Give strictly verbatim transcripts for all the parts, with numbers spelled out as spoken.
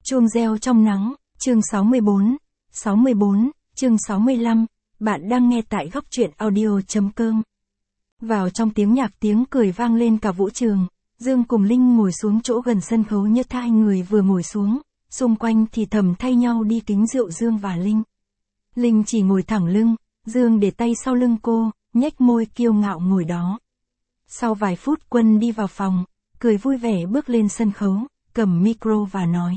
Chuông reo trong nắng, chương sáu mươi bốn, sáu mươi bốn, chương sáu mươi lăm, bạn đang nghe tại góc truyện audio.com. Vào trong tiếng nhạc tiếng cười vang lên cả vũ trường, Dương cùng Linh ngồi xuống chỗ gần sân khấu. Như hai người vừa ngồi xuống, xung quanh thì thầm thay nhau đi kính rượu Dương và Linh. Linh chỉ ngồi thẳng lưng, Dương để tay sau lưng cô, nhếch môi kiêu ngạo ngồi đó. Sau vài phút Quân đi vào phòng, cười vui vẻ bước lên sân khấu, cầm micro và nói.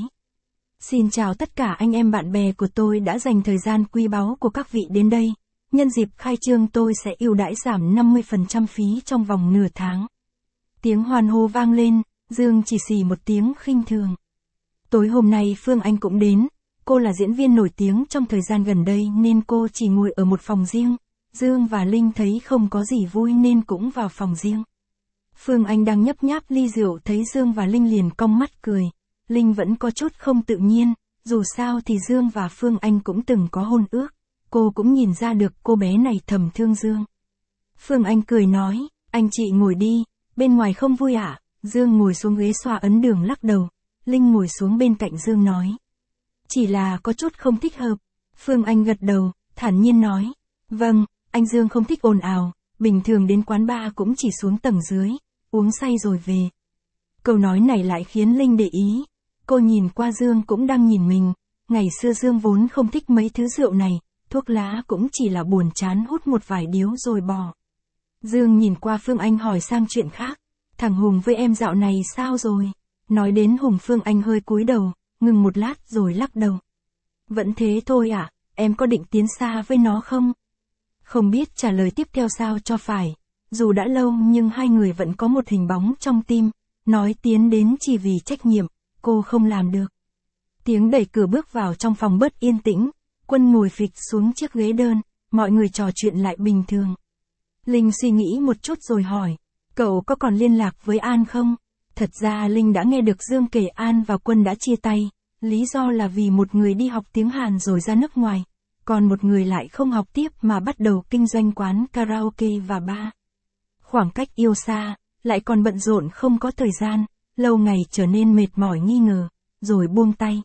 Xin chào tất cả anh em bạn bè của tôi đã dành thời gian quý báu của các vị đến đây. Nhân dịp khai trương tôi sẽ ưu đãi giảm năm mươi phần trăm phí trong vòng nửa tháng. Tiếng hoan hô vang lên, Dương chỉ xì một tiếng khinh thường. Tối hôm nay Phương Anh cũng đến, cô là diễn viên nổi tiếng trong thời gian gần đây nên cô chỉ ngồi ở một phòng riêng. Dương và Linh thấy không có gì vui nên cũng vào phòng riêng. Phương Anh đang nhấp nháp ly rượu thấy Dương và Linh liền cong mắt cười. Linh vẫn có chút không tự nhiên, dù sao thì Dương và Phương Anh cũng từng có hôn ước, cô cũng nhìn ra được cô bé này thầm thương Dương. Phương Anh cười nói, anh chị ngồi đi, bên ngoài không vui ạ? À? Dương ngồi xuống ghế xoa ấn đường lắc đầu, Linh ngồi xuống bên cạnh Dương nói. Chỉ là có chút không thích hợp. Phương Anh gật đầu, thản nhiên nói, vâng, anh Dương không thích ồn ào, bình thường đến quán bar cũng chỉ xuống tầng dưới, uống say rồi về. Câu nói này lại khiến Linh để ý. Cô nhìn qua Dương cũng đang nhìn mình, ngày xưa Dương vốn không thích mấy thứ rượu này, thuốc lá cũng chỉ là buồn chán hút một vài điếu rồi bỏ. Dương nhìn qua Phương Anh hỏi sang chuyện khác, thằng Hùng với em dạo này sao rồi? Nói đến Hùng Phương Anh hơi cúi đầu, ngừng một lát rồi lắc đầu. Vẫn thế thôi ạ, à, em có định tiến xa với nó không? Không biết trả lời tiếp theo sao cho phải, dù đã lâu nhưng hai người vẫn có một hình bóng trong tim, nói tiến đến chỉ vì trách nhiệm. Cô không làm được. Tiếng đẩy cửa bước vào trong phòng bớt yên tĩnh, Quân ngồi phịch xuống chiếc ghế đơn, mọi người trò chuyện lại bình thường. Linh suy nghĩ một chút rồi hỏi, cậu có còn liên lạc với An không? Thật ra Linh đã nghe được Dương kể An và Quân đã chia tay, lý do là vì một người đi học tiếng Hàn rồi ra nước ngoài, còn một người lại không học tiếp mà bắt đầu kinh doanh quán karaoke và bar. Khoảng cách yêu xa, lại còn bận rộn không có thời gian. Lâu ngày trở nên mệt mỏi nghi ngờ, rồi buông tay.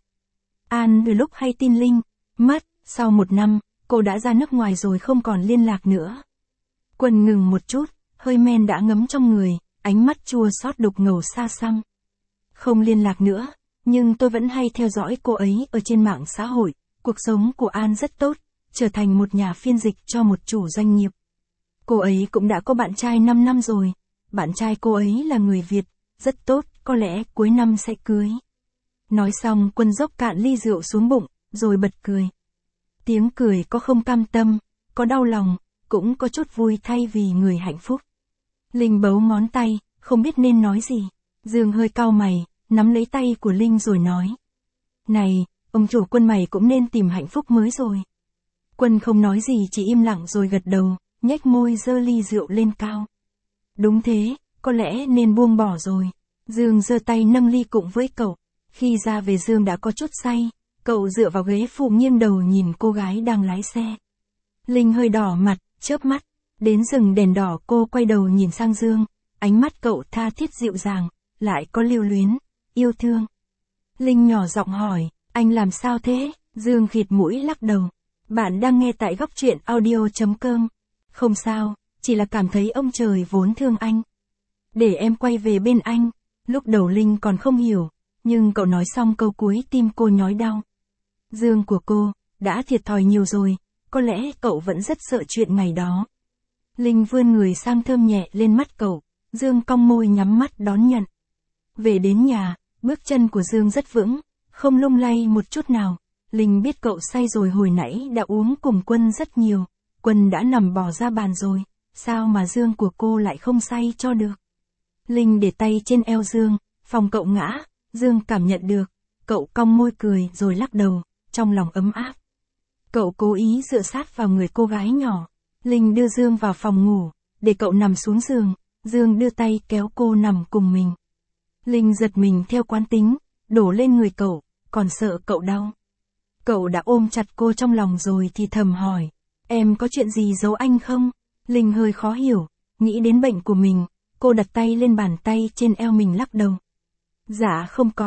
An từ lúc hay tin Linh, mất, sau một năm, cô đã ra nước ngoài rồi không còn liên lạc nữa. Quân ngừng một chút, hơi men đã ngấm trong người, ánh mắt chua xót đục ngầu xa xăm. Không liên lạc nữa, nhưng tôi vẫn hay theo dõi cô ấy ở trên mạng xã hội, cuộc sống của An rất tốt, trở thành một nhà phiên dịch cho một chủ doanh nghiệp. Cô ấy cũng đã có bạn trai năm năm rồi, bạn trai cô ấy là người Việt, rất tốt, có lẽ cuối năm sẽ cưới. Nói xong Quân dốc cạn ly rượu xuống bụng, rồi bật cười. Tiếng cười có không cam tâm, có đau lòng, cũng có chút vui thay vì người hạnh phúc. Linh bấu ngón tay, không biết nên nói gì. Dương hơi cau mày, nắm lấy tay của Linh rồi nói. Này, ông chủ Quân mày cũng nên tìm hạnh phúc mới rồi. Quân không nói gì chỉ im lặng rồi gật đầu, nhếch môi giơ ly rượu lên cao. Đúng thế. Có lẽ nên buông bỏ rồi. Dương giơ tay nâng ly cùng với cậu. Khi ra về Dương đã có chút say. Cậu dựa vào ghế phụ nghiêng đầu nhìn cô gái đang lái xe. Linh hơi đỏ mặt, chớp mắt. Đến dừng đèn đỏ cô quay đầu nhìn sang Dương. Ánh mắt cậu tha thiết dịu dàng, lại có lưu luyến, yêu thương. Linh nhỏ giọng hỏi, anh làm sao thế? Dương khịt mũi lắc đầu. Bạn đang nghe tại góc truyện audio.com. Không sao, chỉ là cảm thấy ông trời vốn thương anh. Để em quay về bên anh. Lúc đầu Linh còn không hiểu, nhưng cậu nói xong câu cuối tim cô nhói đau. Dương của cô, đã thiệt thòi nhiều rồi, có lẽ cậu vẫn rất sợ chuyện ngày đó. Linh vươn người sang thơm nhẹ lên mắt cậu, Dương cong môi nhắm mắt đón nhận. Về đến nhà, bước chân của Dương rất vững, không lung lay một chút nào. Linh biết cậu say rồi hồi nãy đã uống cùng Quân rất nhiều, Quân đã nằm bò ra bàn rồi, sao mà Dương của cô lại không say cho được. Linh để tay trên eo Dương, phòng cậu ngã, Dương cảm nhận được, cậu cong môi cười rồi lắc đầu, trong lòng ấm áp. Cậu cố ý dựa sát vào người cô gái nhỏ, Linh đưa Dương vào phòng ngủ, để cậu nằm xuống giường, Dương đưa tay kéo cô nằm cùng mình. Linh giật mình theo quán tính, đổ lên người cậu, còn sợ cậu đau. Cậu đã ôm chặt cô trong lòng rồi thì thầm hỏi, em có chuyện gì giấu anh không? Linh hơi khó hiểu, nghĩ đến bệnh của mình. Cô đặt tay lên bàn tay trên eo mình lắc đầu. Dạ không có,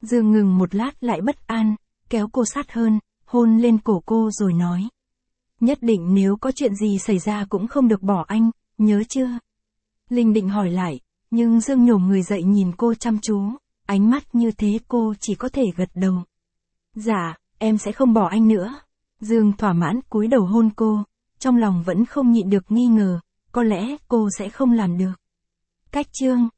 Dương ngừng một lát lại bất an, kéo cô sát hơn, hôn lên cổ cô rồi nói. Nhất định nếu có chuyện gì xảy ra cũng không được bỏ anh, nhớ chưa? Linh định hỏi lại, nhưng Dương nhổm người dậy nhìn cô chăm chú, ánh mắt như thế cô chỉ có thể gật đầu. Dạ, em sẽ không bỏ anh nữa. Dương thỏa mãn cúi đầu hôn cô, trong lòng vẫn không nhịn được nghi ngờ, có lẽ cô sẽ không làm được. Cách chương